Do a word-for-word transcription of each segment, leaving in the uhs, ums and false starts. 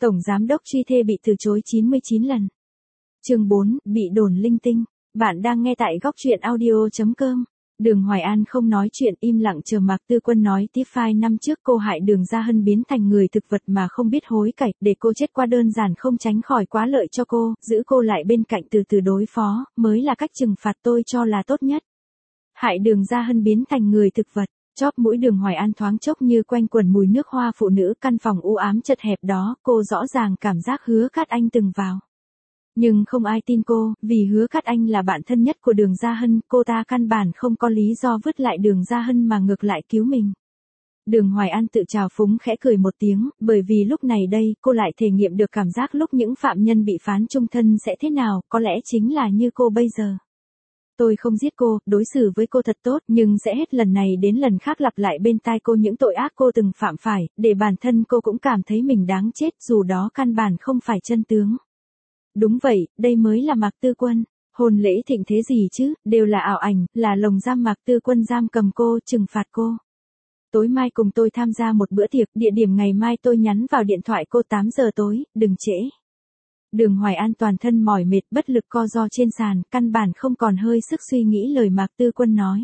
Tổng giám đốc truy thê bị từ chối chín mươi chín lần. Chương bốn, bị đồn linh tinh. Bạn đang nghe tại góc truyện audio chấm com. Đường Hoài An không nói chuyện, im lặng chờ Mạc Tư Quân nói tiếp. Phai năm trước cô hại Đường Gia Hân biến thành người thực vật mà không biết hối cải, để cô chết qua đơn giản không tránh khỏi quá lợi cho cô, giữ cô lại bên cạnh từ từ đối phó, mới là cách trừng phạt tôi cho là tốt nhất. Hại Đường Gia Hân biến thành người thực vật. Chóp mũi Đường Hoài An thoáng chốc như quanh quẩn mùi nước hoa phụ nữ. Căn phòng u ám chật hẹp đó, cô rõ ràng cảm giác Hứa Cát Anh từng vào. Nhưng không ai tin cô, vì Hứa Cát Anh là bạn thân nhất của Đường Gia Hân, cô ta căn bản không có lý do vứt lại Đường Gia Hân mà ngược lại cứu mình. Đường Hoài An tự trào phúng khẽ cười một tiếng, bởi vì lúc này đây, cô lại thể nghiệm được cảm giác lúc những phạm nhân bị phán chung thân sẽ thế nào, có lẽ chính là như cô bây giờ. Tôi không giết cô, đối xử với cô thật tốt, nhưng sẽ hết lần này đến lần khác lặp lại bên tai cô những tội ác cô từng phạm phải, để bản thân cô cũng cảm thấy mình đáng chết, dù đó căn bản không phải chân tướng. Đúng vậy, đây mới là Mạc Tư Quân. Hôn lễ thịnh thế gì chứ, đều là ảo ảnh, là lồng giam Mạc Tư Quân giam cầm cô, trừng phạt cô. Tối mai cùng tôi tham gia một bữa tiệc, địa điểm ngày mai tôi nhắn vào điện thoại cô tám giờ tối, đừng trễ. Đường Hoài An toàn thân mỏi mệt bất lực co ro trên sàn, căn bản không còn hơi sức suy nghĩ lời Mạc Tư Quân nói.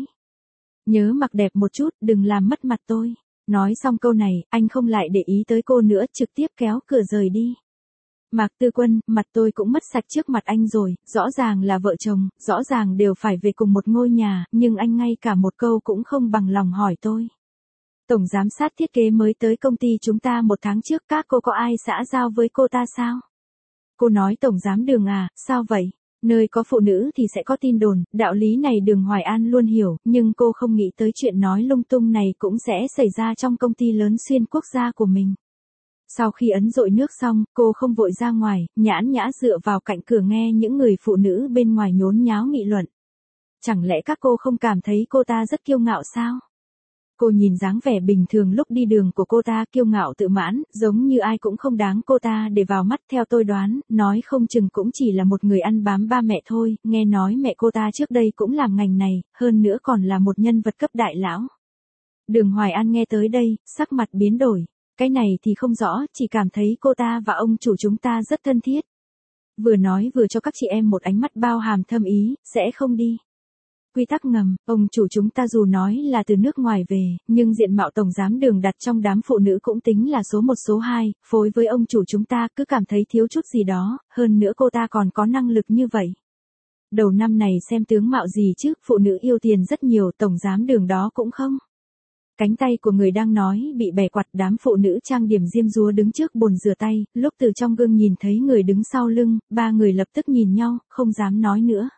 Nhớ mặc đẹp một chút, đừng làm mất mặt tôi. Nói xong câu này, anh không lại để ý tới cô nữa, trực tiếp kéo cửa rời đi. Mạc Tư Quân, mặt tôi cũng mất sạch trước mặt anh rồi, rõ ràng là vợ chồng, rõ ràng đều phải về cùng một ngôi nhà, nhưng anh ngay cả một câu cũng không bằng lòng hỏi tôi. Tổng giám sát thiết kế mới tới công ty chúng ta một tháng trước, các cô có ai xã giao với cô ta sao? Cô nói Tổng giám Đường à, sao vậy? Nơi có phụ nữ thì sẽ có tin đồn, đạo lý này Đường Hoài An luôn hiểu, nhưng cô không nghĩ tới chuyện nói lung tung này cũng sẽ xảy ra trong công ty lớn xuyên quốc gia của mình. Sau khi ấn dội nước xong, cô không vội ra ngoài, nhãn nhã dựa vào cạnh cửa nghe những người phụ nữ bên ngoài nhốn nháo nghị luận. Chẳng lẽ các cô không cảm thấy cô ta rất kiêu ngạo sao? Cô nhìn dáng vẻ bình thường lúc đi đường của cô ta, kiêu ngạo tự mãn, giống như ai cũng không đáng cô ta để vào mắt. Theo tôi đoán, nói không chừng cũng chỉ là một người ăn bám ba mẹ thôi, nghe nói mẹ cô ta trước đây cũng làm ngành này, hơn nữa còn là một nhân vật cấp đại lão. Đường Hoài An nghe tới đây, sắc mặt biến đổi. Cái này thì không rõ, chỉ cảm thấy cô ta và ông chủ chúng ta rất thân thiết. Vừa nói vừa cho các chị em một ánh mắt bao hàm thâm ý, sẽ không đi. Quy tắc ngầm, ông chủ chúng ta dù nói là từ nước ngoài về, nhưng diện mạo tổng giám Đường đặt trong đám phụ nữ cũng tính là số một số hai, phối với ông chủ chúng ta cứ cảm thấy thiếu chút gì đó, hơn nữa cô ta còn có năng lực như vậy. Đầu năm này xem tướng mạo gì chứ, phụ nữ yêu tiền rất nhiều, tổng giám Đường đó cũng không. Cánh tay của người đang nói bị bẻ quặt, đám phụ nữ trang điểm diêm dúa đứng trước bồn rửa tay, lúc từ trong gương nhìn thấy người đứng sau lưng, ba người lập tức nhìn nhau, không dám nói nữa.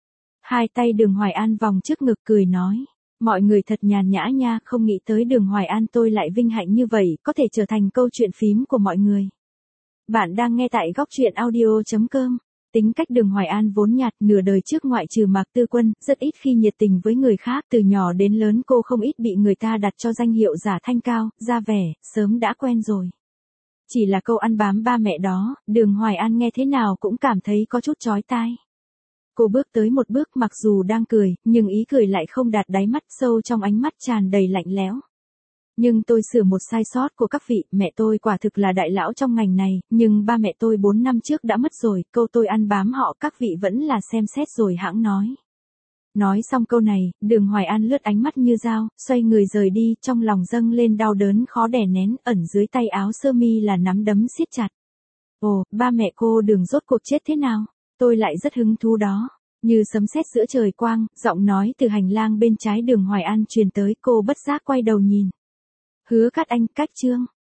Hai tay Đường Hoài An vòng trước ngực cười nói, mọi người thật nhàn nhã nha, không nghĩ tới Đường Hoài An tôi lại vinh hạnh như vậy, có thể trở thành câu chuyện phím của mọi người. Bạn đang nghe tại góc truyện audio chấm com. Tính cách Đường Hoài An vốn nhạt, nửa đời trước ngoại trừ Mạc Tư Quân, rất ít khi nhiệt tình với người khác, từ nhỏ đến lớn cô không ít bị người ta đặt cho danh hiệu giả thanh cao, ra vẻ, sớm đã quen rồi. Chỉ là câu ăn bám ba mẹ đó, Đường Hoài An nghe thế nào cũng cảm thấy có chút chói tai. Cô bước tới một bước, mặc dù đang cười, nhưng ý cười lại không đạt đáy mắt, sâu trong ánh mắt tràn đầy lạnh lẽo. Nhưng tôi sửa một sai sót của các vị, mẹ tôi quả thực là đại lão trong ngành này, nhưng ba mẹ tôi bốn năm trước đã mất rồi, câu tôi ăn bám họ các vị vẫn là xem xét rồi hãng nói. Nói xong câu này, Đường Hoài An lướt ánh mắt như dao, xoay người rời đi, trong lòng dâng lên đau đớn khó đè nén, ẩn dưới tay áo sơ mi là nắm đấm siết chặt. Ồ, ba mẹ cô Đường rốt cuộc chết thế nào? Tôi lại rất hứng thú đó. Như sấm sét giữa trời quang, giọng nói từ hành lang bên trái Đường Hoài An truyền tới, cô bất giác quay đầu nhìn. Hứa Cát Anh, Cách Trương.